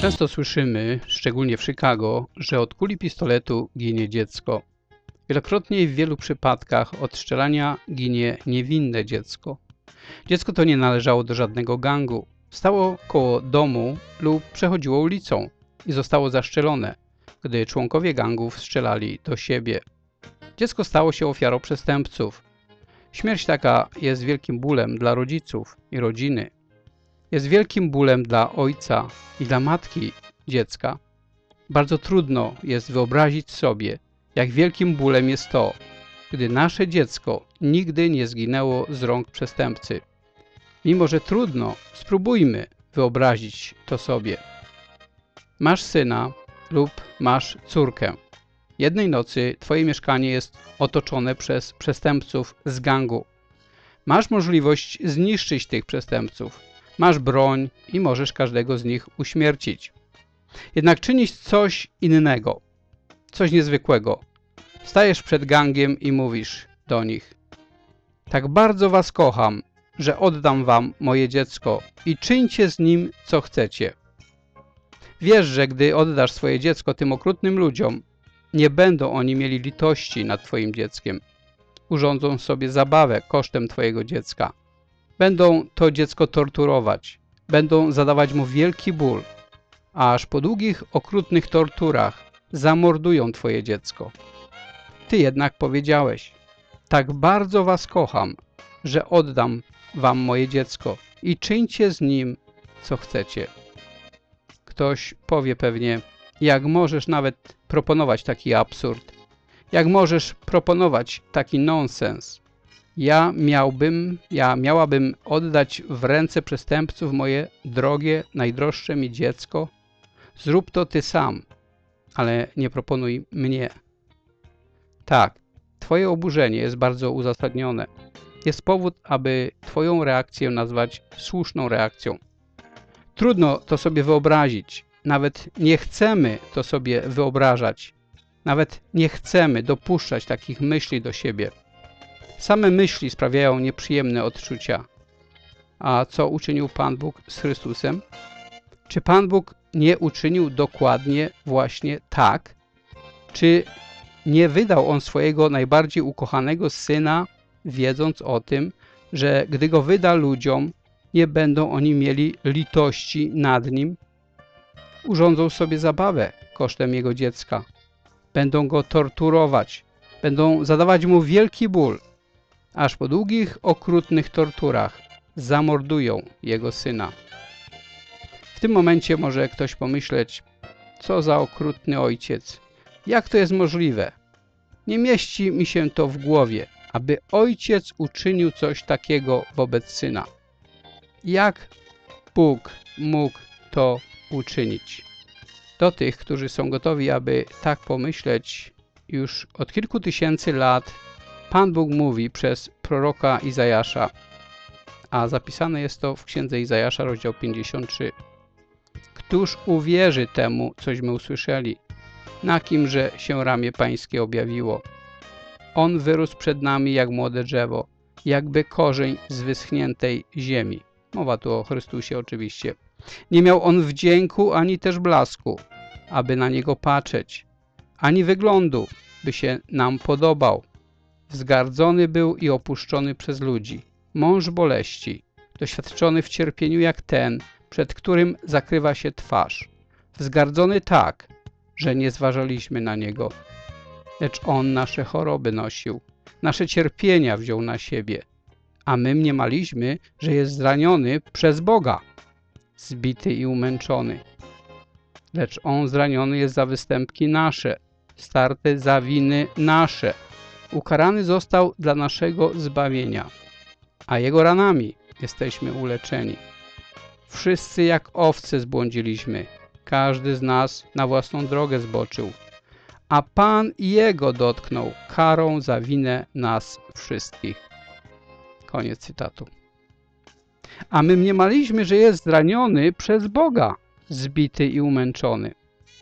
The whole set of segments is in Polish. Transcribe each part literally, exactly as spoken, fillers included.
Często słyszymy, szczególnie w Chicago, że od kuli pistoletu ginie dziecko. Wielokrotnie i w wielu przypadkach od strzelania ginie niewinne dziecko. Dziecko to nie należało do żadnego gangu. Stało koło domu lub przechodziło ulicą i zostało zastrzelone, gdy członkowie gangów strzelali do siebie. Dziecko stało się ofiarą przestępców. Śmierć taka jest wielkim bólem dla rodziców i rodziny. Jest wielkim bólem dla ojca i dla matki dziecka. Bardzo trudno jest wyobrazić sobie, jak wielkim bólem jest to, gdy nasze dziecko nigdy nie zginęło z rąk przestępcy. Mimo że trudno, spróbujmy wyobrazić to sobie. Masz syna lub masz córkę. Jednej nocy twoje mieszkanie jest otoczone przez przestępców z gangu. Masz możliwość zniszczyć tych przestępców. Masz broń i możesz każdego z nich uśmiercić. Jednak czynisz coś innego, coś niezwykłego. Stajesz przed gangiem i mówisz do nich: tak bardzo was kocham, że oddam wam moje dziecko i czyńcie z nim, co chcecie. Wiesz, że gdy oddasz swoje dziecko tym okrutnym ludziom, nie będą oni mieli litości nad twoim dzieckiem. Urządzą sobie zabawę kosztem twojego dziecka. Będą to dziecko torturować, będą zadawać mu wielki ból, a aż po długich, okrutnych torturach zamordują twoje dziecko. Ty jednak powiedziałeś: tak bardzo was kocham, że oddam wam moje dziecko i czyńcie z nim, co chcecie. Ktoś powie pewnie: jak możesz nawet proponować taki absurd? Jak możesz proponować taki nonsens? Ja miałbym, ja miałabym oddać w ręce przestępców moje drogie, najdroższe mi dziecko? Zrób to ty sam, ale nie proponuj mnie. Tak, twoje oburzenie jest bardzo uzasadnione. Jest powód, aby twoją reakcję nazwać słuszną reakcją. Trudno to sobie wyobrazić. Nawet nie chcemy to sobie wyobrażać. Nawet nie chcemy dopuszczać takich myśli do siebie. Same myśli sprawiają nieprzyjemne odczucia. A co uczynił Pan Bóg z Chrystusem? Czy Pan Bóg nie uczynił dokładnie właśnie tak? Czy nie wydał On swojego najbardziej ukochanego Syna, wiedząc o tym, że gdy Go wyda ludziom, nie będą oni mieli litości nad Nim? Urządzą sobie zabawę kosztem Jego dziecka. Będą Go torturować. Będą zadawać Mu wielki ból. Aż po długich, okrutnych torturach zamordują Jego Syna. W tym momencie może ktoś pomyśleć: co za okrutny ojciec. Jak to jest możliwe? Nie mieści mi się to w głowie, aby ojciec uczynił coś takiego wobec syna. Jak Bóg mógł to uczynić? Do tych, którzy są gotowi, aby tak pomyśleć, już od kilku tysięcy lat Pan Bóg mówi przez proroka Izajasza, a zapisane jest to w księdze Izajasza, rozdział pięćdziesiąty trzeci. Któż uwierzy temu, cośmy usłyszeli? Na kimże się ramię Pańskie objawiło? On wyrósł przed nami jak młode drzewo, jakby korzeń z wyschniętej ziemi. Mowa tu o Chrystusie oczywiście. Nie miał on wdzięku ani też blasku, aby na niego patrzeć, ani wyglądu, by się nam podobał. Wzgardzony był i opuszczony przez ludzi, mąż boleści, doświadczony w cierpieniu jak ten, przed którym zakrywa się twarz. Wzgardzony tak, że nie zważaliśmy na niego. Lecz on nasze choroby nosił, nasze cierpienia wziął na siebie, a my mniemaliśmy, że jest zraniony przez Boga, zbity i umęczony. Lecz on zraniony jest za występki nasze, starty za winy nasze. Ukarany został dla naszego zbawienia, a jego ranami jesteśmy uleczeni. Wszyscy jak owce zbłądziliśmy, każdy z nas na własną drogę zboczył, a Pan Jego dotknął karą za winę nas wszystkich. Koniec cytatu. A my mniemaliśmy, że jest zraniony przez Boga, zbity i umęczony.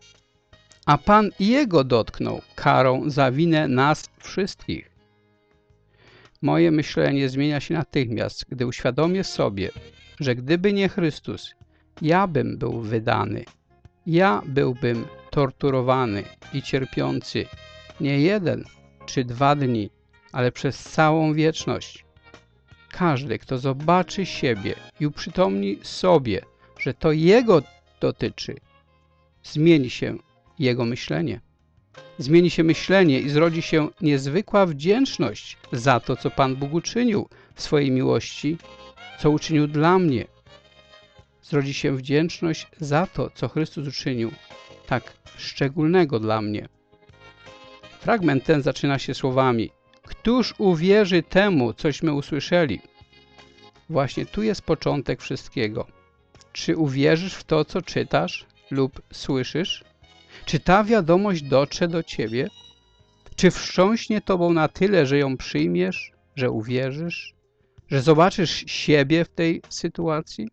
A Pan Jego dotknął karą za winę nas wszystkich. Moje myślenie zmienia się natychmiast, gdy uświadomię sobie, że gdyby nie Chrystus, ja bym był wydany. ja byłbym torturowany i cierpiący nie jeden czy dwa dni, ale przez całą wieczność. Każdy, kto zobaczy siebie i uprzytomni sobie, że to jego dotyczy, zmieni się jego myślenie. Zmieni się myślenie i zrodzi się niezwykła wdzięczność za to, co Pan Bóg uczynił w swojej miłości, co uczynił dla mnie. Zrodzi się wdzięczność za to, co Chrystus uczynił, tak szczególnego dla mnie. Fragment ten zaczyna się słowami: Któż uwierzy temu, cośmy usłyszeli? Właśnie tu jest początek wszystkiego. Czy uwierzysz w to, co czytasz lub słyszysz? Czy ta wiadomość dotrze do ciebie? Czy wstrząśnie tobą na tyle, że ją przyjmiesz, że uwierzysz, że zobaczysz siebie w tej sytuacji?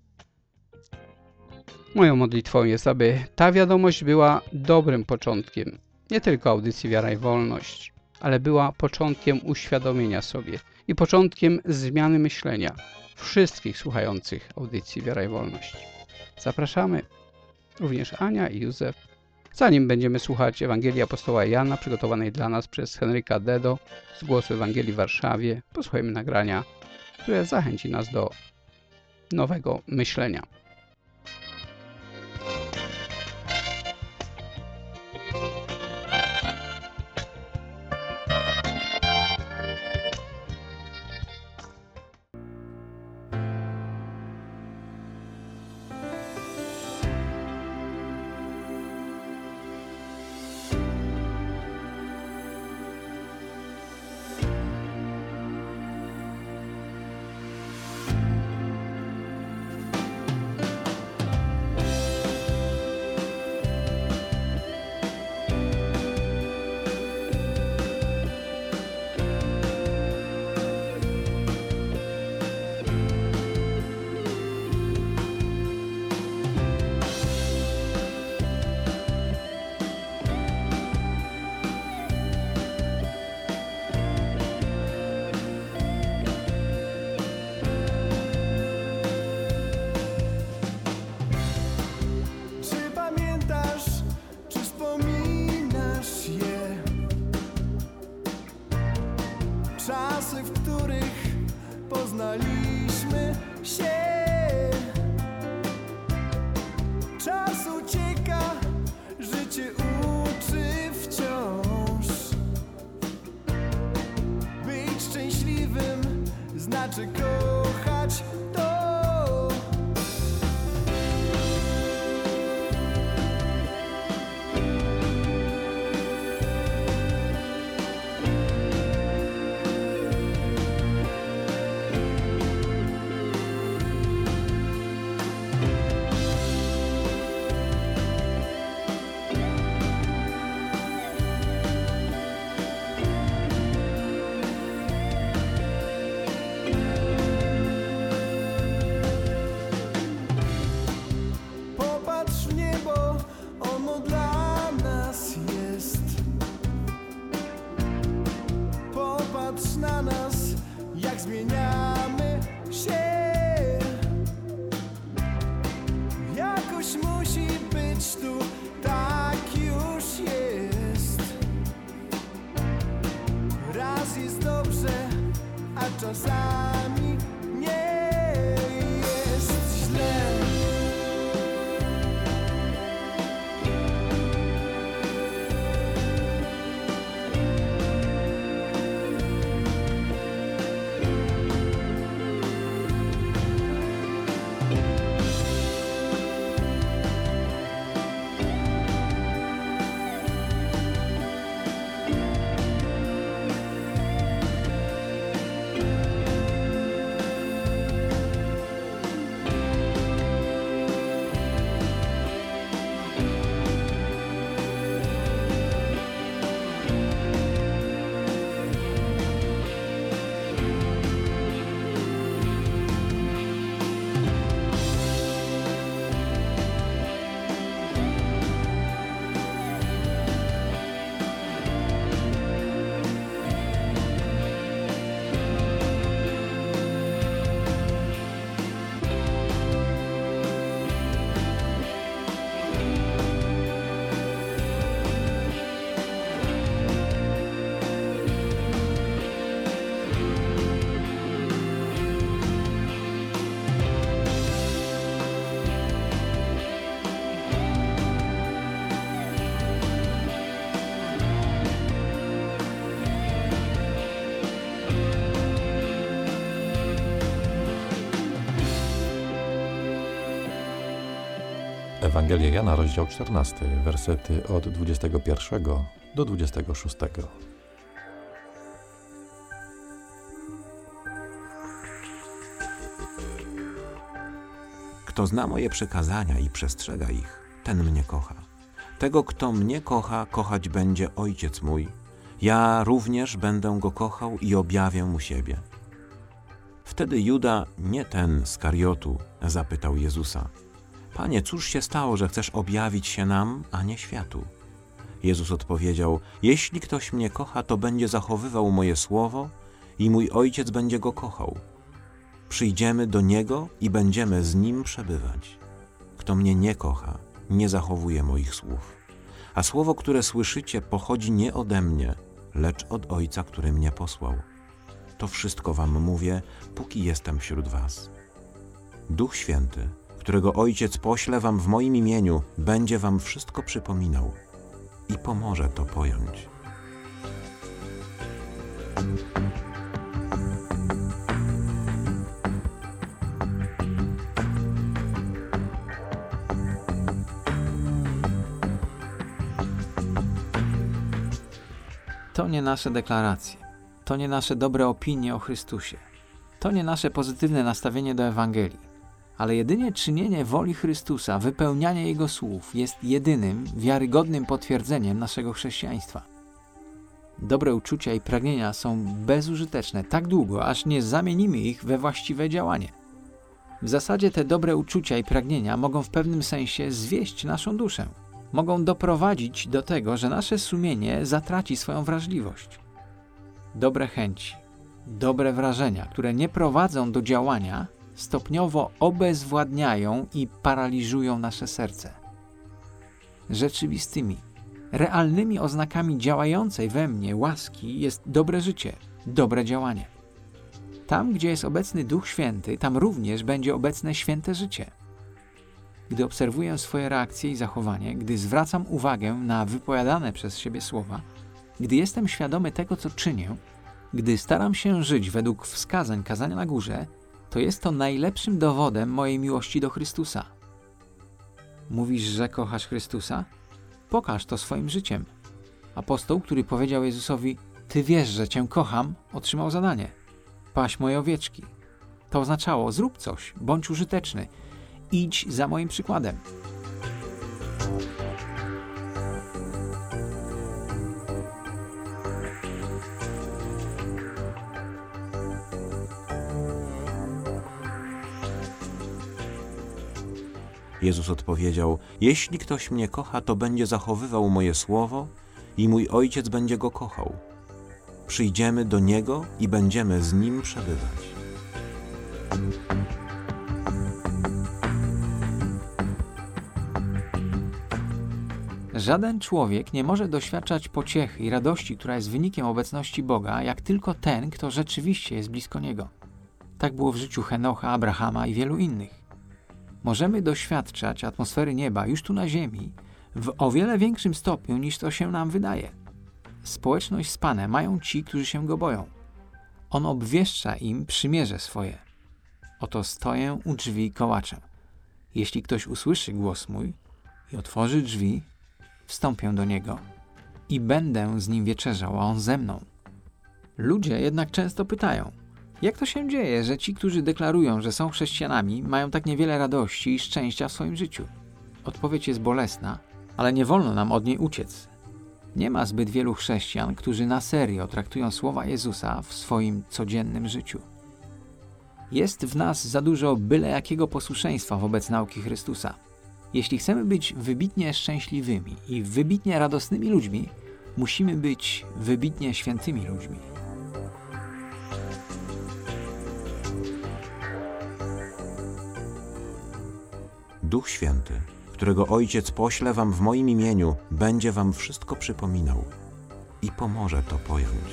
Moją modlitwą jest, aby ta wiadomość była dobrym początkiem, nie tylko audycji Wiara i Wolność, ale była początkiem uświadomienia sobie i początkiem zmiany myślenia wszystkich słuchających audycji Wiara i Wolność. Zapraszamy również Ania i Józef. Zanim będziemy słuchać Ewangelii apostoła Jana, przygotowanej dla nas przez Henryka Dedo z Głosu Ewangelii w Warszawie, posłuchajmy nagrania, które zachęci nas do nowego myślenia. Czasy, w których poznaliśmy się. Czas ucieka, życie uczy wciąż. Być szczęśliwym znaczy kochać to. Patrz na nas, jak zmieniamy się. Jakoś musi być tu, tak już jest. Raz jest dobrze, a czasami nie jest źle. Ewangelię Jana, rozdział czternasty, wersety od dwudziestego pierwszego do dwudziestego szóstego. Kto zna moje przykazania i przestrzega ich, ten mnie kocha. Tego, kto mnie kocha, kochać będzie Ojciec mój. Ja również będę go kochał i objawię mu siebie. Wtedy Juda, nie ten z Kariotu, zapytał Jezusa: Panie, cóż się stało, że chcesz objawić się nam, a nie światu? Jezus odpowiedział: Jeśli ktoś mnie kocha, to będzie zachowywał moje słowo i mój Ojciec będzie go kochał. Przyjdziemy do Niego i będziemy z Nim przebywać. Kto mnie nie kocha, nie zachowuje moich słów. A słowo, które słyszycie, pochodzi nie ode mnie, lecz od Ojca, który mnie posłał. To wszystko wam mówię, póki jestem wśród was. Duch Święty, którego Ojciec pośle wam w moim imieniu, będzie wam wszystko przypominał i pomoże to pojąć. To nie nasze deklaracje, to nie nasze dobre opinie o Chrystusie, to nie nasze pozytywne nastawienie do Ewangelii, ale jedynie czynienie woli Chrystusa, wypełnianie Jego słów jest jedynym, wiarygodnym potwierdzeniem naszego chrześcijaństwa. Dobre uczucia i pragnienia są bezużyteczne tak długo, aż nie zamienimy ich we właściwe działanie. W zasadzie te dobre uczucia i pragnienia mogą w pewnym sensie zwieść naszą duszę. Mogą doprowadzić do tego, że nasze sumienie zatraci swoją wrażliwość. Dobre chęci, dobre wrażenia, które nie prowadzą do działania, stopniowo obezwładniają i paraliżują nasze serce. Rzeczywistymi, realnymi oznakami działającej we mnie łaski jest dobre życie, dobre działanie. Tam, gdzie jest obecny Duch Święty, tam również będzie obecne święte życie. Gdy obserwuję swoje reakcje i zachowanie, gdy zwracam uwagę na wypowiadane przez siebie słowa, gdy jestem świadomy tego, co czynię, gdy staram się żyć według wskazań kazania na górze, to jest to najlepszym dowodem mojej miłości do Chrystusa. Mówisz, że kochasz Chrystusa? Pokaż to swoim życiem. Apostoł, który powiedział Jezusowi: Ty wiesz, że Cię kocham, otrzymał zadanie: paś moje owieczki. To oznaczało: zrób coś, bądź użyteczny. Idź za moim przykładem. Jezus odpowiedział: Jeśli ktoś mnie kocha, to będzie zachowywał moje słowo i mój Ojciec będzie go kochał. Przyjdziemy do Niego i będziemy z Nim przebywać. Żaden człowiek nie może doświadczać pociechy i radości, która jest wynikiem obecności Boga, jak tylko ten, kto rzeczywiście jest blisko Niego. Tak było w życiu Henocha, Abrahama i wielu innych. Możemy doświadczać atmosfery nieba już tu na ziemi w o wiele większym stopniu, niż to się nam wydaje. Społeczność z Panem mają ci, którzy się Go boją. On obwieszcza im przymierze swoje. Oto stoję u drzwi i kołaczę. Jeśli ktoś usłyszy głos mój i otworzy drzwi, wstąpię do niego i będę z nim wieczerzał, a on ze mną. Ludzie jednak często pytają: jak to się dzieje, że ci, którzy deklarują, że są chrześcijanami, mają tak niewiele radości i szczęścia w swoim życiu? Odpowiedź jest bolesna, ale nie wolno nam od niej uciec. Nie ma zbyt wielu chrześcijan, którzy na serio traktują słowa Jezusa w swoim codziennym życiu. Jest w nas za dużo byle jakiego posłuszeństwa wobec nauki Chrystusa. Jeśli chcemy być wybitnie szczęśliwymi i wybitnie radosnymi ludźmi, musimy być wybitnie świętymi ludźmi. Duch Święty, którego Ojciec pośle wam w moim imieniu, będzie wam wszystko przypominał i pomoże to pojąć.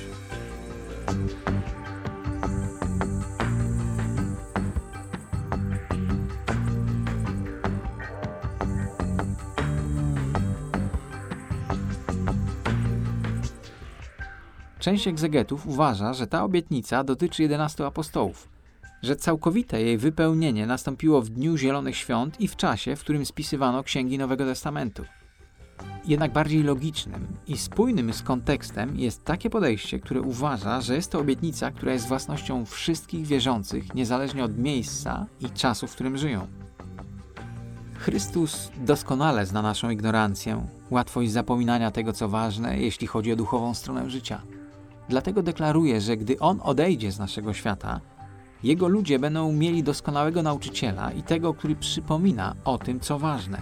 Część egzegetów uważa, że ta obietnica dotyczy jedenastu apostołów. że całkowite jej wypełnienie nastąpiło w dniu Zielonych Świąt i w czasie, w którym spisywano księgi Nowego Testamentu. Jednak bardziej logicznym i spójnym z kontekstem jest takie podejście, które uważa, że jest to obietnica, która jest własnością wszystkich wierzących, niezależnie od miejsca i czasu, w którym żyją. Chrystus doskonale zna naszą ignorancję, łatwość zapominania tego, co ważne, jeśli chodzi o duchową stronę życia. Dlatego deklaruje, że gdy On odejdzie z naszego świata, Jego ludzie będą mieli doskonałego nauczyciela i tego, który przypomina o tym, co ważne.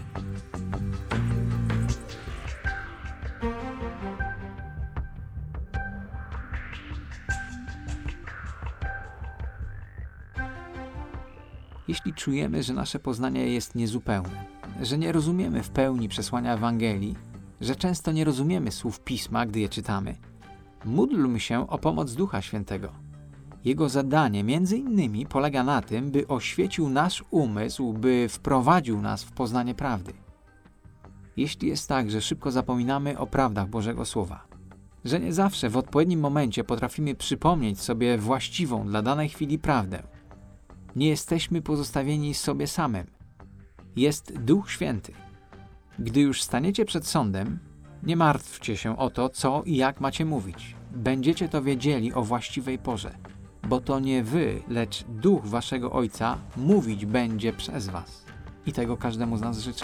Jeśli czujemy, że nasze poznanie jest niezupełne, że nie rozumiemy w pełni przesłania Ewangelii, że często nie rozumiemy słów Pisma, gdy je czytamy, módlmy się o pomoc Ducha Świętego. Jego zadanie między innymi polega na tym, by oświecił nasz umysł, by wprowadził nas w poznanie prawdy. Jeśli jest tak, że szybko zapominamy o prawdach Bożego Słowa, że nie zawsze w odpowiednim momencie potrafimy przypomnieć sobie właściwą dla danej chwili prawdę, nie jesteśmy pozostawieni sobie samym. Jest Duch Święty. Gdy już staniecie przed sądem, nie martwcie się o to, co i jak macie mówić. Będziecie to wiedzieli o właściwej porze, bo to nie wy, lecz Duch waszego Ojca mówić będzie przez was. I tego każdemu z nas życzę.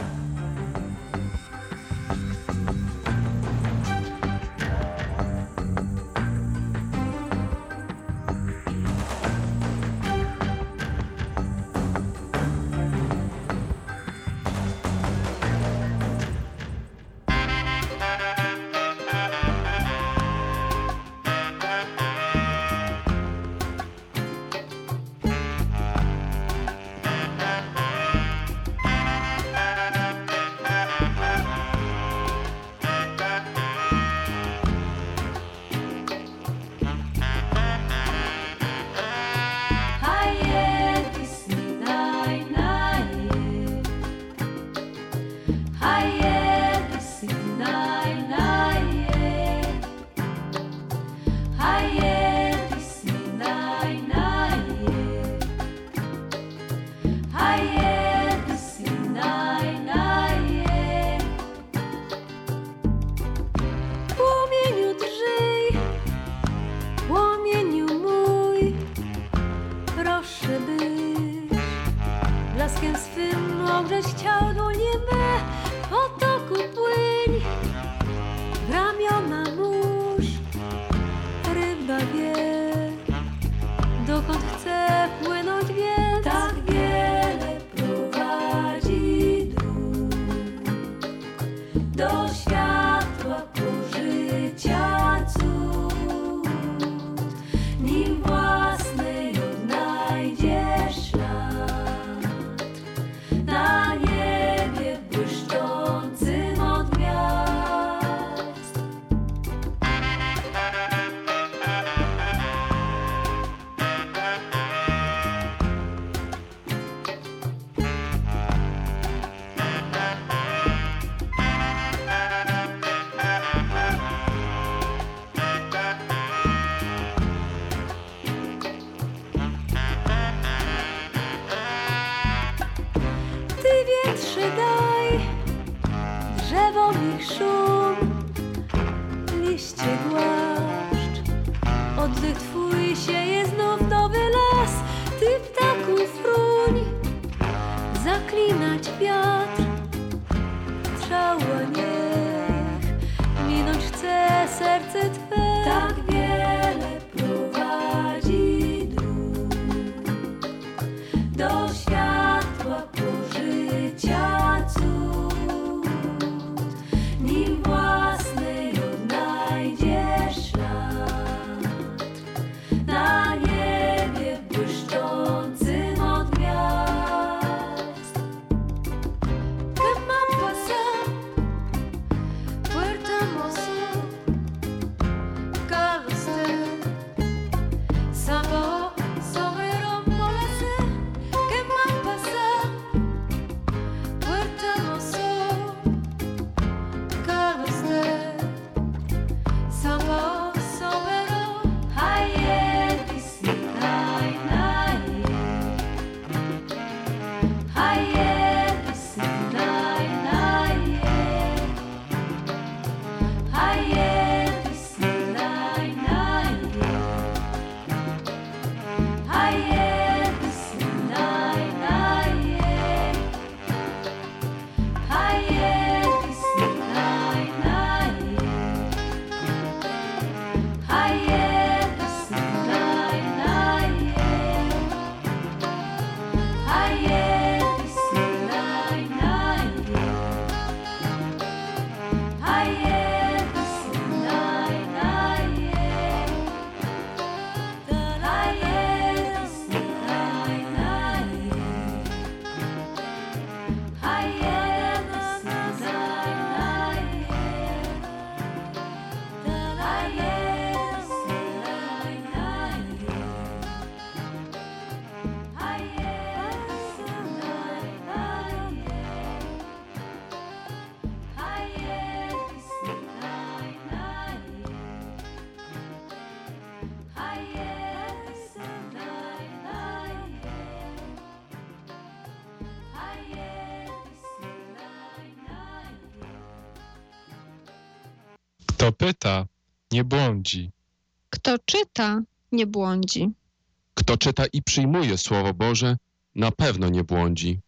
Kto pyta, nie błądzi. Kto czyta, nie błądzi. Kto czyta i przyjmuje Słowo Boże, na pewno nie błądzi.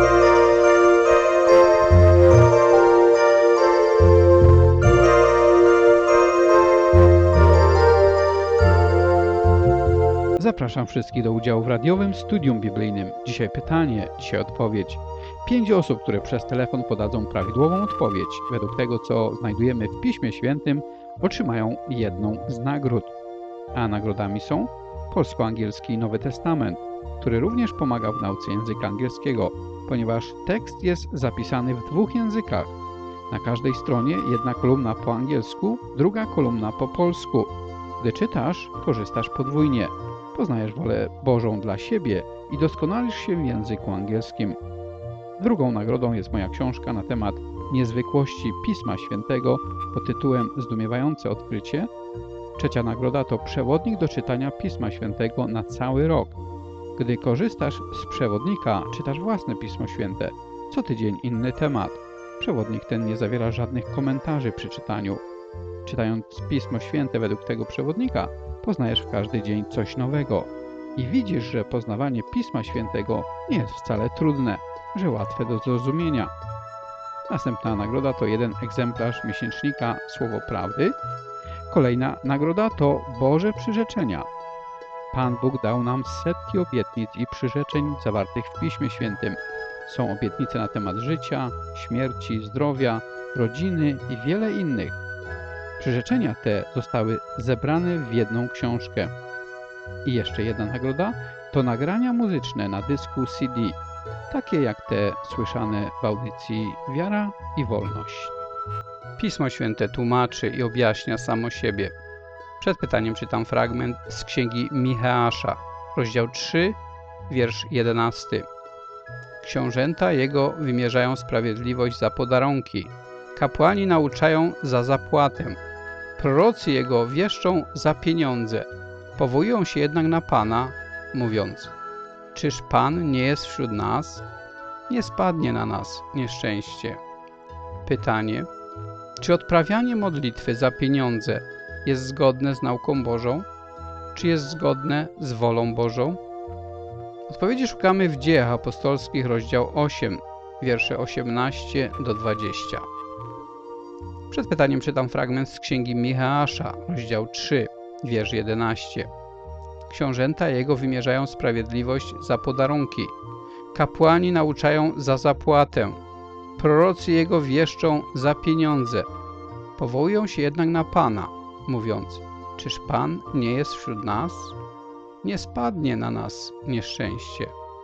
Zapraszam wszystkich do udziału w radiowym studium biblijnym. Dzisiaj pytanie, dzisiaj odpowiedź. Pięć osób, które przez telefon podadzą prawidłową odpowiedź, według tego, co znajdujemy w Piśmie Świętym, otrzymają jedną z nagród. A nagrodami są polsko-angielski Nowy Testament, który również pomaga w nauce języka angielskiego, ponieważ tekst jest zapisany w dwóch językach. Na każdej stronie jedna kolumna po angielsku, druga kolumna po polsku. Gdy czytasz, korzystasz podwójnie. Poznajesz wolę Bożą dla siebie i doskonalisz się w języku angielskim. Drugą nagrodą jest moja książka na temat niezwykłości Pisma Świętego pod tytułem Zdumiewające odkrycie. Trzecia nagroda to przewodnik do czytania Pisma Świętego na cały rok. Gdy korzystasz z przewodnika, czytasz własne Pismo Święte. Co tydzień inny temat. Przewodnik ten nie zawiera żadnych komentarzy przy czytaniu. Czytając Pismo Święte według tego przewodnika, poznajesz w każdy dzień coś nowego. I widzisz, że poznawanie Pisma Świętego nie jest wcale trudne, że łatwe do zrozumienia. Następna nagroda to jeden egzemplarz miesięcznika Słowo Prawdy. Kolejna nagroda to Boże przyrzeczenia. Pan Bóg dał nam setki obietnic i przyrzeczeń zawartych w Piśmie Świętym. Są obietnice na temat życia, śmierci, zdrowia, rodziny i wiele innych. Przyrzeczenia te zostały zebrane w jedną książkę. I jeszcze jedna nagroda to nagrania muzyczne na dysku C D, takie jak te słyszane w audycji Wiara i Wolność. Pismo Święte tłumaczy i objaśnia samo siebie. Przed pytaniem czytam fragment z Księgi Micheasza, rozdział trzy, wiersz jedenasty. Książęta jego wymierzają sprawiedliwość za podarunki, kapłani nauczają za zapłatę, prorocy jego wieszczą za pieniądze, powołują się jednak na Pana, mówiąc: czyż Pan nie jest wśród nas? Nie spadnie na nas nieszczęście. Pytanie: czy odprawianie modlitwy za pieniądze jest zgodne z nauką Bożą? Czy jest zgodne z wolą Bożą? Odpowiedzi szukamy w Dziejach Apostolskich, rozdział osiem, wiersze osiemnaście do dwudziestu. Przed pytaniem czytam fragment z Księgi Micheasza, rozdział trzy, wiersz jedenasty. Książęta jego wymierzają sprawiedliwość za podarunki, kapłani nauczają za zapłatę, prorocy jego wieszczą za pieniądze, powołują się jednak na Pana, mówiąc: czyż Pan nie jest wśród nas? Nie spadnie na nas nieszczęście.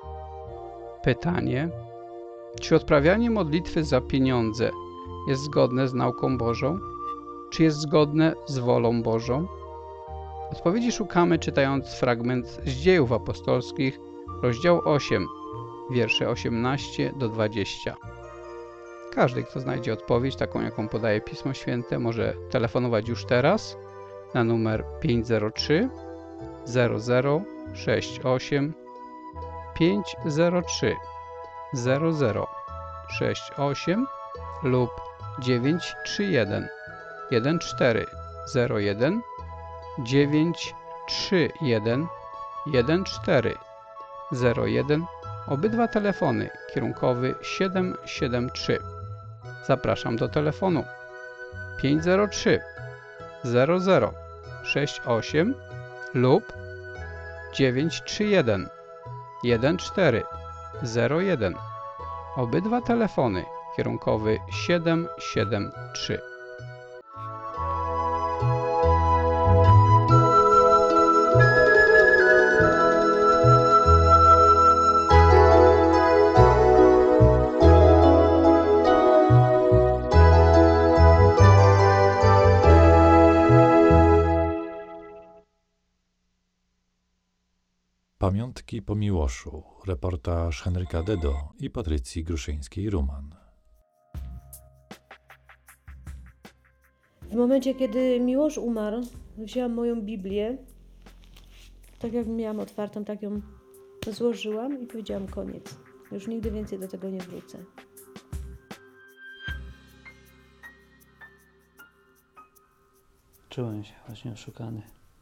Pytanie: czy odprawianie modlitwy za pieniądze jest zgodne z nauką Bożą? Czy jest zgodne z wolą Bożą? Odpowiedzi szukamy czytając fragment z Dziejów Apostolskich, rozdział osiem, wiersze osiemnaście do dwudziestu. Każdy, kto znajdzie odpowiedź, taką jaką podaje Pismo Święte, może telefonować już teraz na numer pięć zero trzy zero zero sześć osiem pięć zero trzy zero zero sześć osiem lub dziewięć trzy jeden jeden cztery zero jeden dziewięć trzy jeden jeden cztery zero jeden. Obydwa telefony kierunkowy siedem siedem trzy. Zapraszam do telefonu pięć zero trzy zero zero sześć osiem lub dziewięć trzy jeden jeden cztery zero jeden. Obydwa telefony kierunkowy siedem siedem trzy. Pamiątki po Miłoszu. Reportaż Henryka Dedo i Patrycji Gruszyńskiej-Ruman. W momencie, kiedy Miłosz umarł, wzięłam moją Biblię, tak jak miałam otwartą, tak ją złożyłam i powiedziałam: koniec. Już nigdy więcej do tego nie wrócę. Czułem się właśnie oszukany.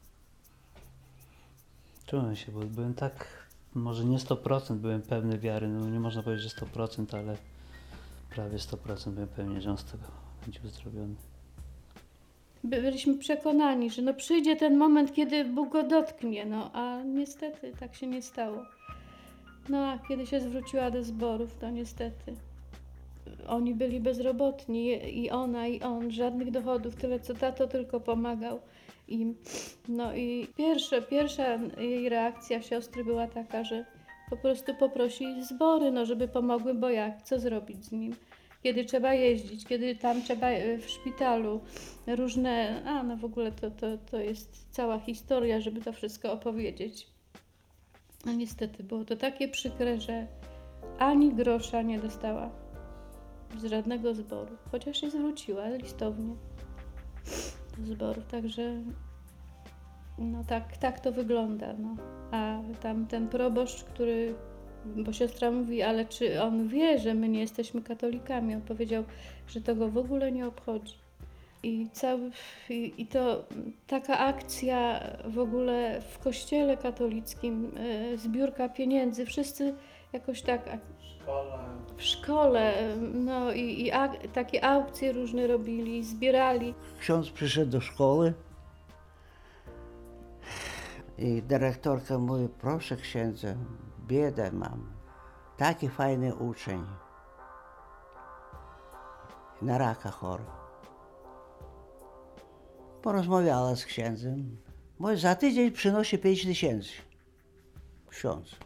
Czułem się, bo byłem tak, może nie sto procent byłem pewny wiary, no nie można powiedzieć, że sto procent, ale prawie sto procent byłem pewny, że on z tego będzie uzdrowiony. By- Byliśmy przekonani, że no przyjdzie ten moment, kiedy Bóg go dotknie, no a niestety tak się nie stało. No a kiedy się zwróciła do zborów, to niestety oni byli bezrobotni i ona i on, żadnych dochodów, tyle co tato tylko pomagał im. No i pierwsze, pierwsza jej reakcja siostry była taka, że po prostu poprosi zbory, no żeby pomogły, bo jak, co zrobić z nim? Kiedy trzeba jeździć, kiedy tam trzeba e, w szpitalu, różne, a no w ogóle to, to, to jest cała historia, żeby to wszystko opowiedzieć. A niestety było to takie przykre, że ani grosza nie dostała z żadnego zboru, chociaż się zwróciła listownie do zboru, także no tak, tak to wygląda, no. A tam ten proboszcz, który, bo siostra mówi, ale czy on wie, że my nie jesteśmy katolikami? On powiedział, że to go w ogóle nie obchodzi. I, cały, i, i to taka akcja w ogóle w kościele katolickim, e, zbiórka pieniędzy, wszyscy jakoś tak a- w szkole, e, no i, i ak- takie aukcje różne robili, zbierali. Ksiądz przyszedł do szkoły i dyrektorka mówi, proszę księdza, biedę mam, taki fajny uczeń, na raka chory. Porozmawiała z księdzem, mówi, za tydzień przynosi pięć tysięcy, ksiądz.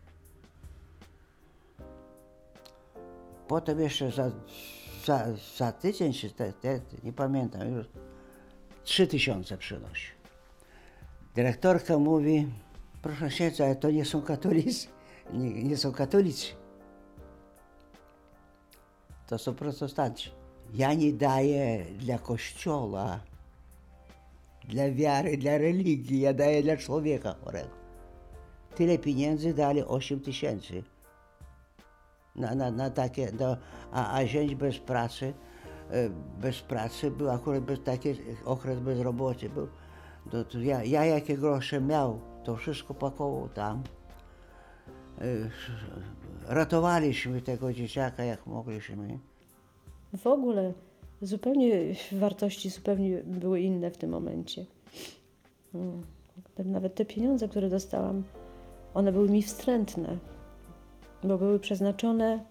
Potem jeszcze za, za, za tydzień, czy te, te, nie pamiętam już, trzy tysiące przynosi. Dyrektorka mówi, proszę księdza, ale to nie są katolicy, nie, nie są katolicy. To są protestanci. Ja nie daję dla kościoła, dla wiary, dla religii, ja daję dla człowieka chorego. Tyle pieniędzy dali, osiem tysięcy. Na, na, na takie, no, a, a zięć bez pracy, e, bez pracy był, akurat bez, taki okres bezrobocia był. To, to ja, ja jakie grosze miał, to wszystko pakował tam. E, ratowaliśmy tego dzieciaka jak mogliśmy. W ogóle zupełnie wartości zupełnie były inne w tym momencie. Mm. Nawet te pieniądze, które dostałam, one były mi wstrętne, bo były przeznaczone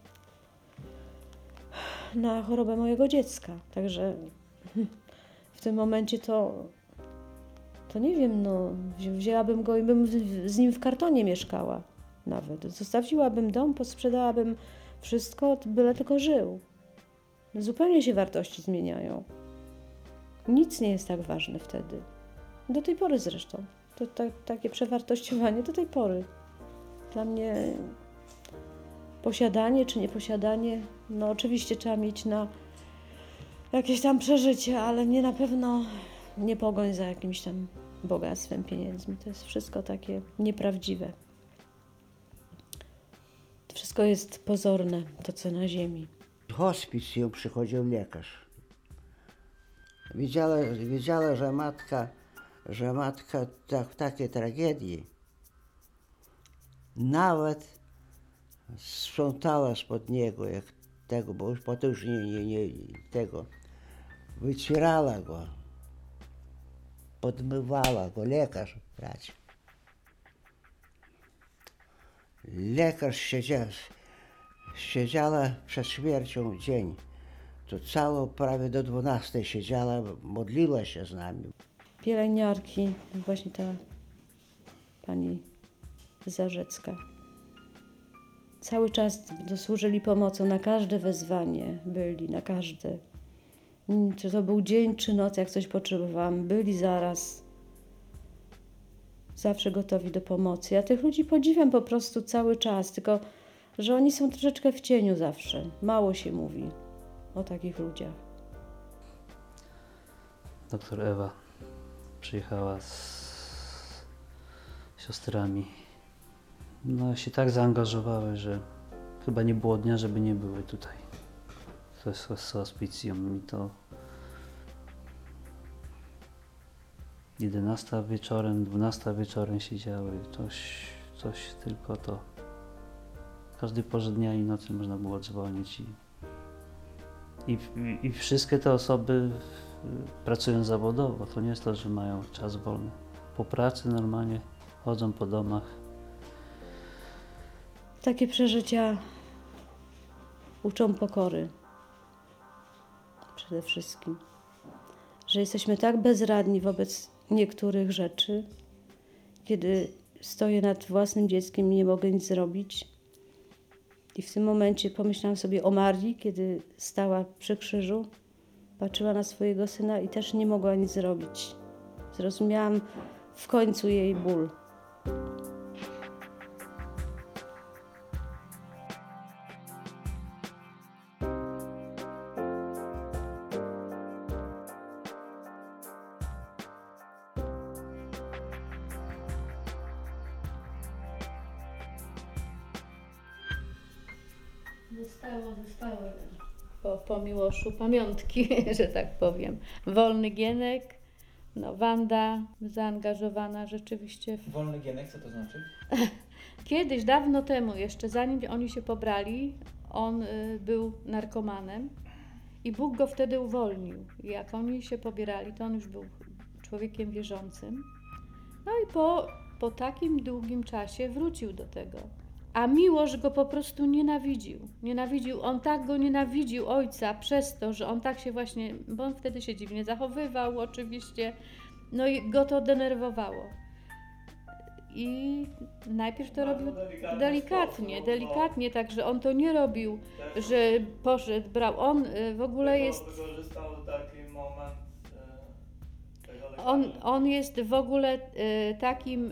na chorobę mojego dziecka. Także w tym momencie to, to nie wiem, no, wzi- wzięłabym go i bym z- z nim w kartonie mieszkała nawet. Zostawiłabym dom, posprzedałabym wszystko, byle tylko żył. Zupełnie się wartości zmieniają. Nic nie jest tak ważne wtedy. Do tej pory zresztą. To tak, takie przewartościowanie do tej pory. Dla mnie posiadanie czy nieposiadanie, no oczywiście trzeba mieć na jakieś tam przeżycie, ale nie na pewno nie pogoń za jakimś tam bogactwem, pieniędzmi. To jest wszystko takie nieprawdziwe. To wszystko jest pozorne, to co na ziemi. W hospicjum przychodził lekarz. Wiedziała, wiedziała że matka, że matka tak, w takiej tragedii nawet sprzątała spod niego, jak tego, bo już potem już nie, nie, nie tego, wycierała go, podmywała go, lekarz brać. Lekarz siedział, siedziała przed śmiercią dzień. To cało prawie do dwunastej siedziała, modliła się z nami. Pielęgniarki, właśnie ta pani Zarzecka. Cały czas służyli pomocą, na każde wezwanie byli, na każde. Mm, Czy to był dzień, czy noc, jak coś potrzebowałam, byli zaraz. Zawsze gotowi do pomocy. Ja tych ludzi podziwiam po prostu cały czas, tylko że oni są troszeczkę w cieniu zawsze. Mało się mówi o takich ludziach. Doktor Ewa przyjechała z siostrami. No się tak zaangażowały, że chyba nie było dnia, żeby nie były tutaj. To jest z hospicjum i to jedenasta wieczorem, dwunasta wieczorem siedziały. Coś, coś tylko to. Każdej porze dnia i nocy można było dzwonić. I, i, i wszystkie te osoby pracują zawodowo. To nie jest to, że mają czas wolny. Po pracy normalnie chodzą po domach. Takie przeżycia uczą pokory. Przede wszystkim. Że jesteśmy tak bezradni wobec niektórych rzeczy, kiedy stoję nad własnym dzieckiem i nie mogę nic zrobić. I w tym momencie pomyślałam sobie o Marii, kiedy stała przy krzyżu, patrzyła na swojego syna i też nie mogła nic zrobić. Zrozumiałam w końcu jej ból. Zostało, zostało po, po Miłoszu pamiątki, że tak powiem. Wolny Gienek, no Wanda zaangażowana rzeczywiście. W... Wolny Gienek, co to znaczy? Kiedyś, dawno temu jeszcze, zanim oni się pobrali, on y, był narkomanem i Bóg go wtedy uwolnił. I jak oni się pobierali, to on już był człowiekiem wierzącym. No i po, po takim długim czasie wrócił do tego. A Miłosz go po prostu nienawidził. Nienawidził, on tak go nienawidził, ojca, przez to, że on tak się właśnie, bo on wtedy się dziwnie zachowywał oczywiście, no i go to denerwowało. I najpierw to robił delikatnie, delikatnie, także on to nie robił, że poszedł, brał. On w ogóle jest... Wykorzystał taki moment tego on, on jest w ogóle takim...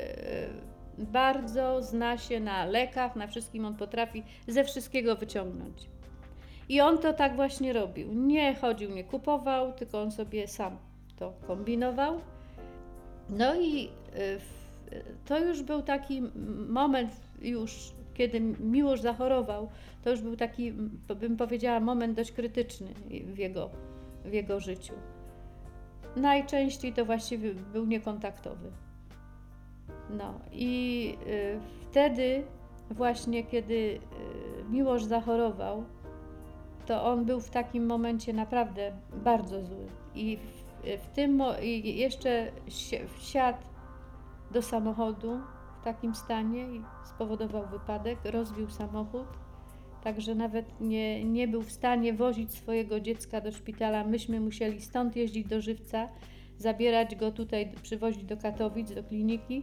Bardzo zna się na lekach, na wszystkim, on potrafi ze wszystkiego wyciągnąć. I on to tak właśnie robił. Nie chodził, nie kupował, tylko on sobie sam to kombinował. No i to już był taki moment już, kiedy Miłosz zachorował, to już był taki, bym powiedziała, moment dość krytyczny w jego, w jego życiu. Najczęściej to właściwie był niekontaktowy. No i y, wtedy właśnie, kiedy y, Miłosz zachorował, to on był w takim momencie naprawdę bardzo zły. I w, w tym mo- i jeszcze wsiadł do samochodu w takim stanie i spowodował wypadek, rozbił samochód, także nawet nie, nie był w stanie wozić swojego dziecka do szpitala. Myśmy musieli stąd jeździć do Żywca, zabierać go tutaj, przywozić do Katowic, do kliniki.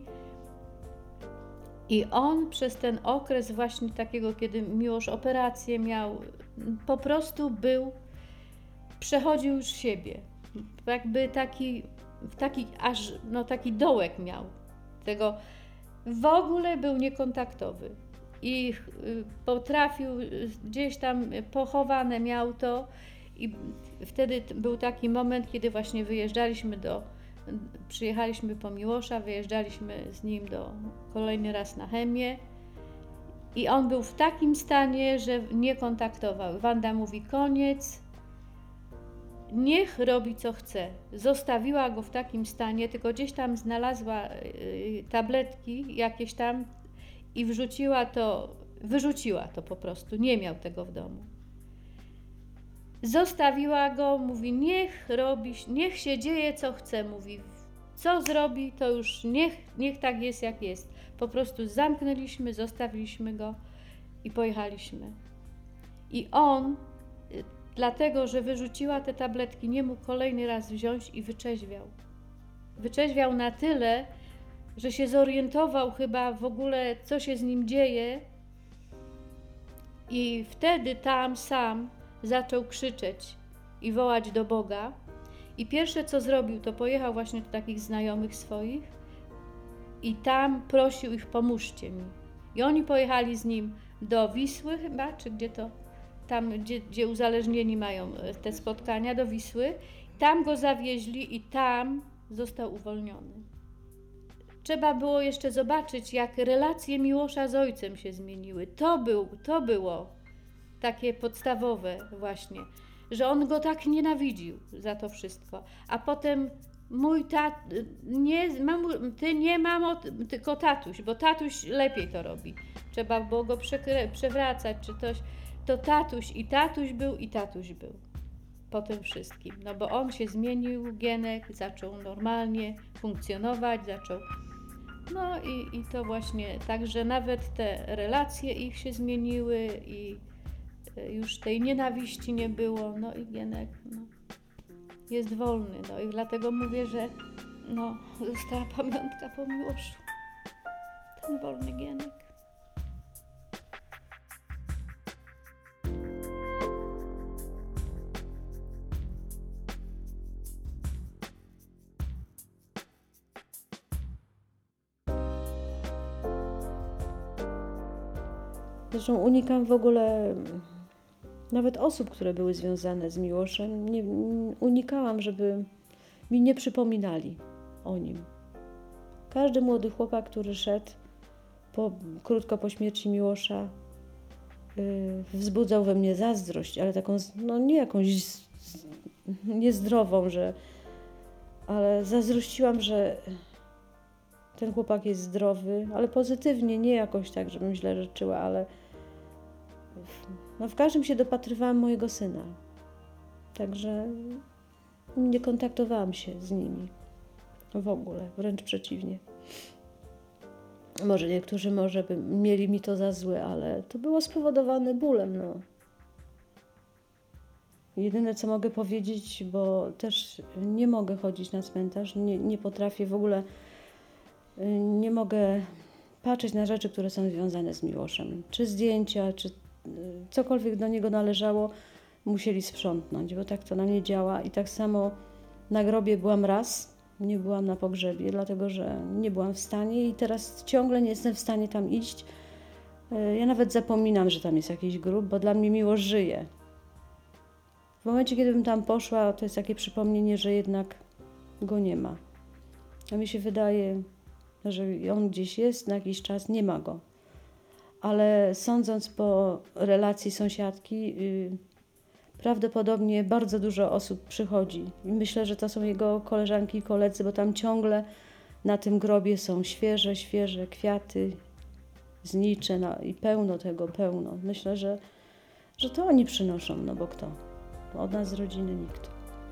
I on przez ten okres właśnie takiego, kiedy Miłosz operację miał, po prostu był, przechodził już siebie. Jakby taki, taki aż, no taki dołek miał. Tego w ogóle był niekontaktowy. I potrafił, gdzieś tam pochowane miał to. I wtedy był taki moment, kiedy właśnie wyjeżdżaliśmy do Przyjechaliśmy po Miłosza, wyjeżdżaliśmy z nim do, kolejny raz na chemię i on był w takim stanie, że nie kontaktował. Wanda mówi, koniec, niech robi co chce. Zostawiła go w takim stanie, tylko gdzieś tam znalazła y, tabletki jakieś tam i wrzuciła to, wyrzuciła to po prostu, nie miał tego w domu. Zostawiła go, mówi, niech robi, niech się dzieje co chce, mówi, co zrobi, to już niech, niech tak jest jak jest. Po prostu zamknęliśmy, zostawiliśmy go i pojechaliśmy. I on, dlatego że wyrzuciła te tabletki, nie mógł kolejny raz wziąć i wyczeźwiał. Wyczeźwiał na tyle, że się zorientował chyba w ogóle, co się z nim dzieje i wtedy tam sam zaczął krzyczeć i wołać do Boga. I pierwsze co zrobił, to pojechał właśnie do takich znajomych swoich i tam prosił ich, pomóżcie mi. I oni pojechali z nim do Wisły chyba, czy gdzie to, tam gdzie, gdzie uzależnieni mają te spotkania, do Wisły. Tam go zawieźli i tam został uwolniony. Trzeba było jeszcze zobaczyć, jak relacje Miłosza z ojcem się zmieniły. To, był, to było takie podstawowe właśnie, że on go tak nienawidził za to wszystko. A potem mój tat, nie, mamu, ty nie mamo, tylko tatuś, bo tatuś lepiej to robi. Trzeba było go przekry, przewracać czy coś. To tatuś i tatuś był i tatuś był po tym wszystkim. No bo on się zmienił, Gienek zaczął normalnie funkcjonować, zaczął. No i, i to właśnie tak, że nawet te relacje ich się zmieniły i już tej nienawiści nie było. No i Gienek no, jest wolny. No i dlatego mówię, że no, została pamiątka po Miłoszu. Ten wolny Gienek. Zresztą unikam w ogóle nawet osób, które były związane z Miłoszem. Nie, unikałam, żeby mi nie przypominali o nim. Każdy młody chłopak, który szedł po, krótko po śmierci Miłosza, yy, wzbudzał we mnie zazdrość, ale taką, no nie jakąś z, z, niezdrową, że, ale zazdrościłam, że ten chłopak jest zdrowy, ale pozytywnie, nie jakoś tak, żebym źle życzyła, ale w, no w każdym się dopatrywałam mojego syna. Także nie kontaktowałam się z nimi w ogóle, wręcz przeciwnie. Może niektórzy może by mieli mi to za złe, ale to było spowodowane bólem, no. Jedyne, co mogę powiedzieć, bo też nie mogę chodzić na cmentarz, nie, nie potrafię w ogóle, nie mogę patrzeć na rzeczy, które są związane z Miłoszem. Czy zdjęcia, czy cokolwiek do niego należało, musieli sprzątnąć, bo tak to na mnie działa. I tak samo na grobie byłam raz, nie byłam na pogrzebie, dlatego że nie byłam w stanie i teraz ciągle nie jestem w stanie tam iść. Ja nawet zapominam, że tam jest jakiś grób, bo dla mnie Miłosz żyje. W momencie, kiedy bym tam poszła, to jest takie przypomnienie, że jednak go nie ma. A mi się wydaje, że on gdzieś jest, na jakiś czas nie ma go. Ale sądząc po relacji sąsiadki, yy, prawdopodobnie bardzo dużo osób przychodzi. I myślę, że to są jego koleżanki i koledzy, bo tam ciągle na tym grobie są świeże, świeże kwiaty, znicze no, i pełno tego, pełno. Myślę, że, że to oni przynoszą, no bo kto? Od nas z rodziny nikt.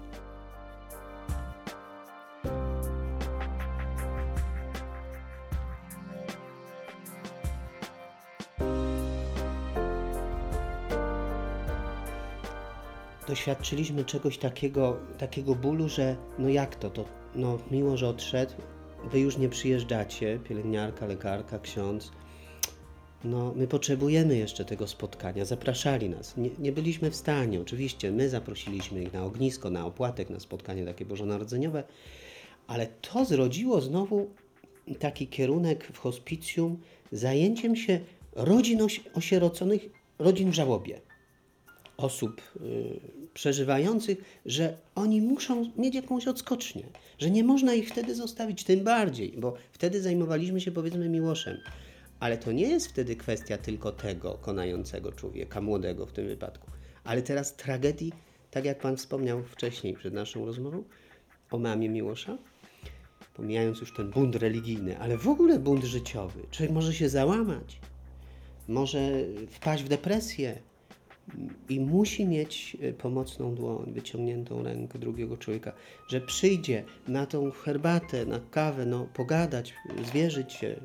Doświadczyliśmy czegoś takiego, takiego bólu, że no jak to, to no miło, że odszedł, wy już nie przyjeżdżacie, pielęgniarka, lekarka, ksiądz. No my potrzebujemy jeszcze tego spotkania, zapraszali nas, nie, nie byliśmy w stanie, oczywiście my zaprosiliśmy ich na ognisko, na opłatek, na spotkanie takie bożonarodzeniowe, ale to zrodziło znowu taki kierunek w hospicjum zajęciem się rodzin osieroconych, rodzin w żałobie. Osób y, przeżywających, że oni muszą mieć jakąś odskocznię, że nie można ich wtedy zostawić, tym bardziej, bo wtedy zajmowaliśmy się powiedzmy Miłoszem, ale to nie jest wtedy kwestia tylko tego konającego człowieka, młodego w tym wypadku, ale teraz tragedii, tak jak Pan wspomniał wcześniej przed naszą rozmową o mamie Miłosza, pomijając już ten bunt religijny, ale w ogóle bunt życiowy, człowiek może się załamać, może wpaść w depresję, i musi mieć pomocną dłoń, wyciągniętą rękę drugiego człowieka, że przyjdzie na tą herbatę, na kawę, no pogadać, zwierzyć się.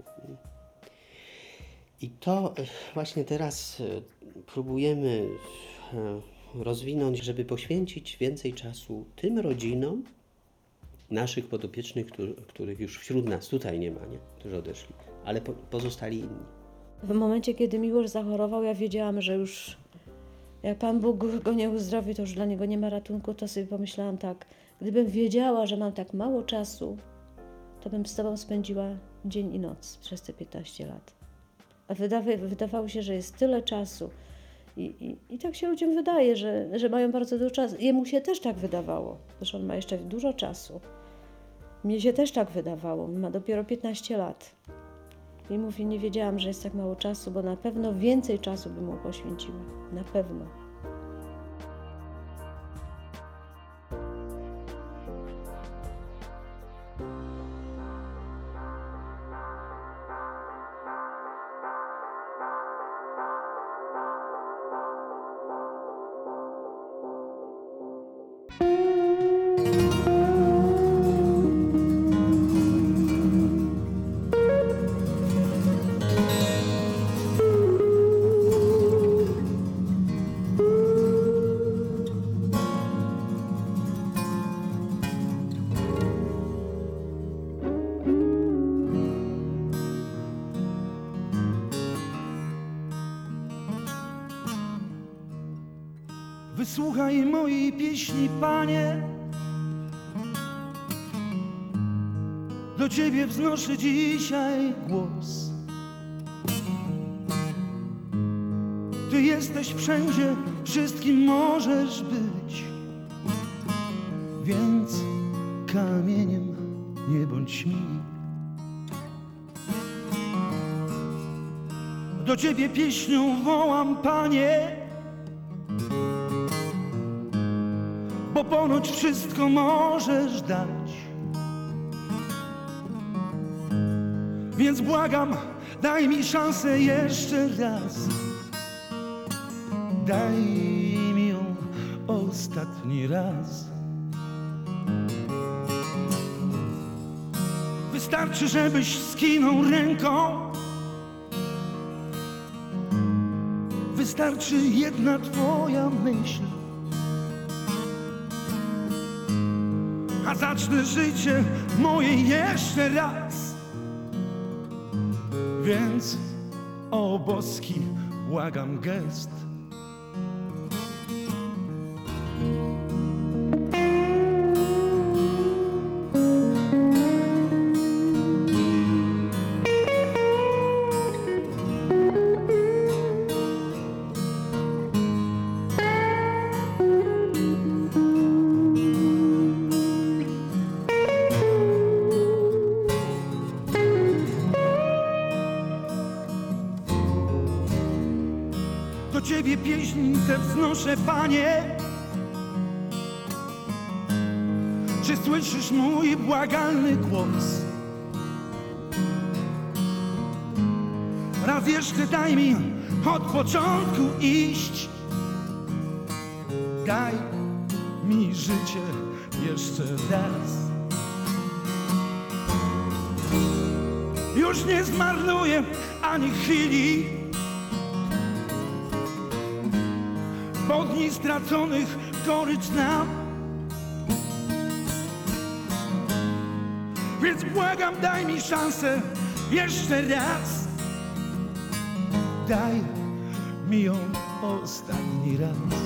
I to właśnie teraz próbujemy rozwinąć, żeby poświęcić więcej czasu tym rodzinom naszych podopiecznych, których już wśród nas tutaj nie ma, nie? Którzy odeszli, ale po, pozostali inni. W momencie, kiedy Miłosz zachorował, ja wiedziałam, że już jak Pan Bóg go nie uzdrowi, to już dla niego nie ma ratunku, to sobie pomyślałam tak, gdybym wiedziała, że mam tak mało czasu, to bym z Tobą spędziła dzień i noc przez te piętnaście lat. A wydawa- wydawało się, że jest tyle czasu. I, i, i tak się ludziom wydaje, że, że mają bardzo dużo czasu. Jemu się też tak wydawało, zresztą on ma jeszcze dużo czasu. Mnie się też tak wydawało, ma dopiero piętnaście lat. I mówi, nie wiedziałam, że jest tak mało czasu, bo na pewno więcej czasu bym mu poświęciła. Na pewno. Wysłuchaj mojej pieśni, Panie. Do Ciebie wznoszę dzisiaj głos. Ty jesteś wszędzie, wszystkim możesz być, więc kamieniem nie bądź mi. Do Ciebie pieśnią wołam, Panie, bo ponoć wszystko możesz dać. Więc błagam, daj mi szansę jeszcze raz. Daj mi ją ostatni raz. Wystarczy, żebyś skinął ręką. Wystarczy jedna Twoja myśl, a zacznę życie moje jeszcze raz. Więc, o boski, błagam gest. Do Ciebie pieśń tę wznoszę, Panie. Czy słyszysz mój błagalny głos? Raz jeszcze daj mi od początku iść. Daj mi życie jeszcze raz. Już nie zmarnuję ani chwili. Po dni straconych gorycz nam. Więc błagam, daj mi szansę jeszcze raz. Daj mi ją ostatni raz.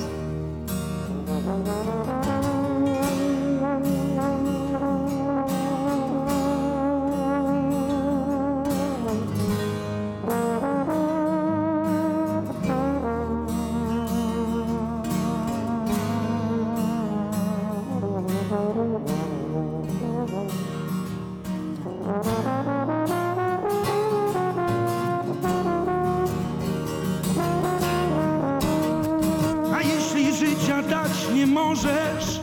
A jeśli życia dać nie możesz,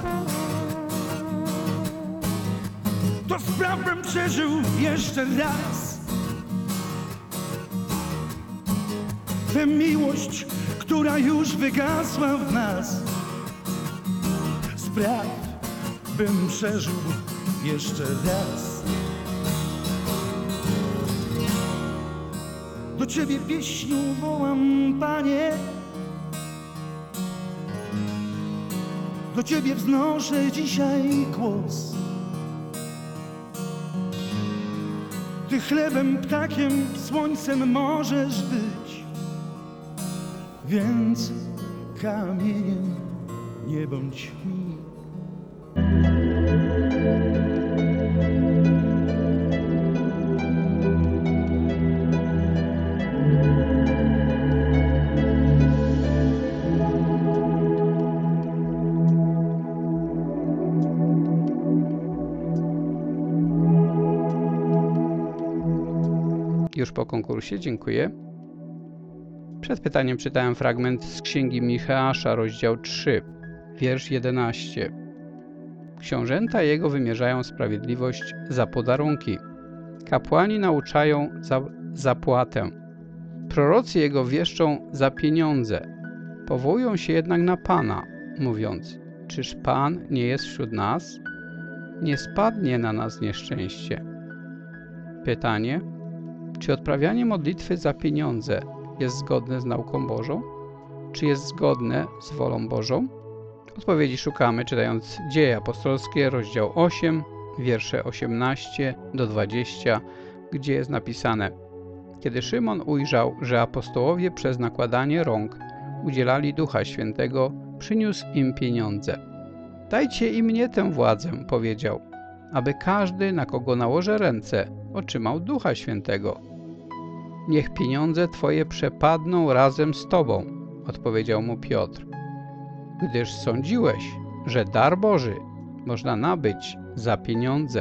to spraw, bym przeżył jeszcze raz. Tę miłość, która już wygasła w nas, spraw, bym przeżył jeszcze raz. Do Ciebie pieśnią wołam, Panie. Do Ciebie wznoszę dzisiaj głos. Ty chlebem, ptakiem, słońcem możesz być, więc kamieniem nie bądź mi. Już po konkursie, dziękuję. Przed pytaniem czytałem fragment z Księgi Micheasza, rozdział trzy, wiersz jedenasty. Książęta jego wymierzają sprawiedliwość za podarunki. Kapłani nauczają za zapłatę. Prorocy jego wieszczą za pieniądze. Powołują się jednak na Pana, mówiąc: czyż Pan nie jest wśród nas? Nie spadnie na nas nieszczęście. Pytanie: czy odprawianie modlitwy za pieniądze jest zgodne z nauką Bożą? Czy jest zgodne z wolą Bożą? Odpowiedzi szukamy, czytając Dzieje Apostolskie, rozdział osiem, wiersze osiemnaście do dwudziestu, gdzie jest napisane: kiedy Szymon ujrzał, że apostołowie przez nakładanie rąk udzielali Ducha Świętego, przyniósł im pieniądze. Dajcie i mnie tę władzę, powiedział, aby każdy, na kogo nałożę ręce, otrzymał Ducha Świętego. Niech pieniądze Twoje przepadną razem z Tobą, odpowiedział mu Piotr, gdyż sądziłeś, że dar Boży można nabyć za pieniądze.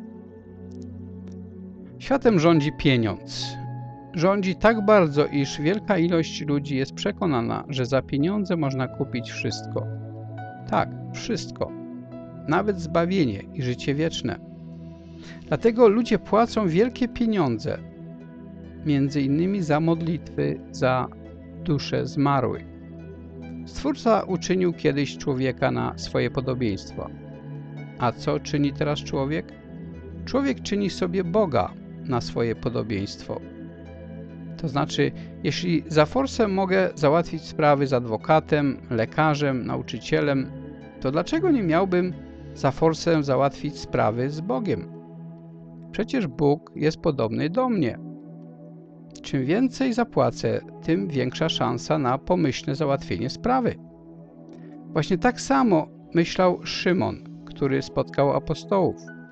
Światem rządzi pieniądz. Rządzi tak bardzo, iż wielka ilość ludzi jest przekonana, że za pieniądze można kupić wszystko. Tak, wszystko. Nawet zbawienie i życie wieczne. Dlatego ludzie płacą wielkie pieniądze, między innymi za modlitwy za dusze zmarłych. Stwórca uczynił kiedyś człowieka na swoje podobieństwo. A co czyni teraz człowiek? Człowiek czyni sobie Boga na swoje podobieństwo. To znaczy, jeśli za forsę mogę załatwić sprawy z adwokatem, lekarzem, nauczycielem, to dlaczego nie miałbym za forsę załatwić sprawy z Bogiem? Przecież Bóg jest podobny do mnie. Czym więcej zapłacę, tym większa szansa na pomyślne załatwienie sprawy. Właśnie tak samo myślał Szymon, który spotkał apostołów.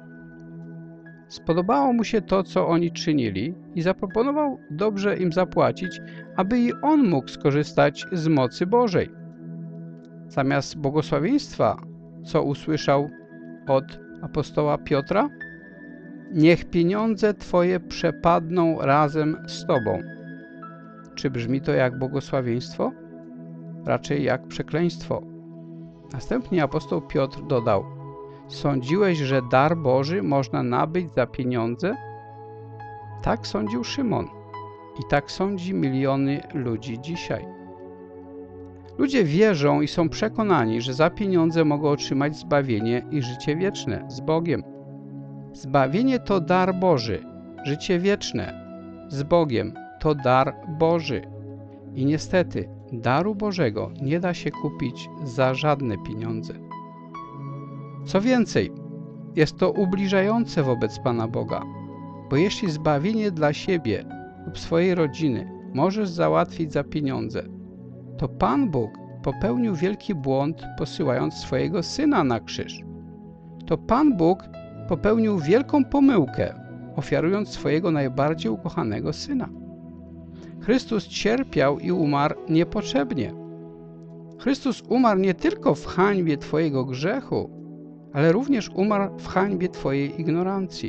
Spodobało mu się to, co oni czynili i zaproponował dobrze im zapłacić, aby i on mógł skorzystać z mocy Bożej. Zamiast błogosławieństwa, co usłyszał od apostoła Piotra? Niech pieniądze Twoje przepadną razem z Tobą. Czy brzmi to jak błogosławieństwo? Raczej jak przekleństwo. Następnie apostoł Piotr dodał: sądziłeś, że dar Boży można nabyć za pieniądze? Tak sądził Szymon i tak sądzi miliony ludzi dzisiaj. Ludzie wierzą i są przekonani, że za pieniądze mogą otrzymać zbawienie i życie wieczne z Bogiem. Zbawienie to dar Boży, życie wieczne z Bogiem to dar Boży. I niestety daru Bożego nie da się kupić za żadne pieniądze. Co więcej, jest to ubliżające wobec Pana Boga, bo jeśli zbawienie dla siebie lub swojej rodziny możesz załatwić za pieniądze, to Pan Bóg popełnił wielki błąd, posyłając swojego Syna na krzyż. To Pan Bóg popełnił wielką pomyłkę, ofiarując swojego najbardziej ukochanego Syna. Chrystus cierpiał i umarł niepotrzebnie. Chrystus umarł nie tylko w hańbie Twojego grzechu, ale również umarł w hańbie Twojej ignorancji.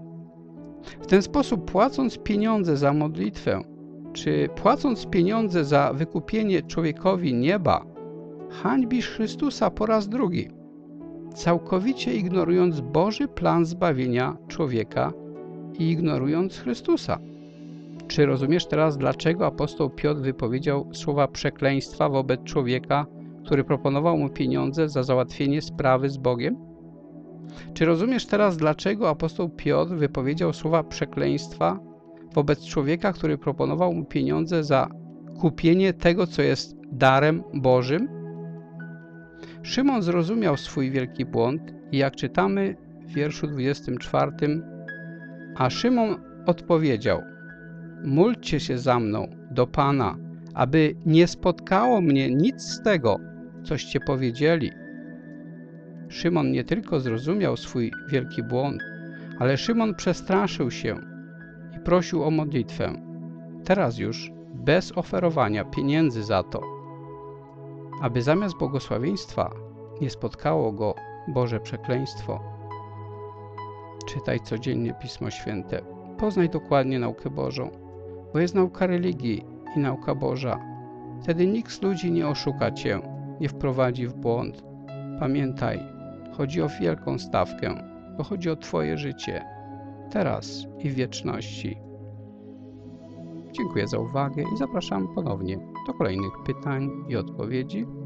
W ten sposób, płacąc pieniądze za modlitwę, czy płacąc pieniądze za wykupienie człowiekowi nieba, hańbisz Chrystusa po raz drugi, całkowicie ignorując Boży plan zbawienia człowieka i ignorując Chrystusa. Czy rozumiesz teraz, dlaczego apostoł Piotr wypowiedział słowa przekleństwa wobec człowieka, który proponował mu pieniądze za załatwienie sprawy z Bogiem? Czy rozumiesz teraz, dlaczego apostoł Piotr wypowiedział słowa przekleństwa wobec człowieka, który proponował mu pieniądze za kupienie tego, co jest darem Bożym? Szymon zrozumiał swój wielki błąd i jak czytamy w wierszu dwudziestym czwartym, a Szymon odpowiedział: módlcie się za mną do Pana, aby nie spotkało mnie nic z tego, coście powiedzieli. Szymon nie tylko zrozumiał swój wielki błąd, ale Szymon przestraszył się i prosił o modlitwę. Teraz już bez oferowania pieniędzy za to, aby zamiast błogosławieństwa nie spotkało go Boże przekleństwo. Czytaj codziennie Pismo Święte. Poznaj dokładnie naukę Bożą, bo jest nauka religii i nauka Boża. Wtedy nikt z ludzi nie oszuka Cię, nie wprowadzi w błąd. Pamiętaj, chodzi o wielką stawkę, bo chodzi o Twoje życie, teraz i w wieczności. Dziękuję za uwagę i zapraszam ponownie do kolejnych pytań i odpowiedzi.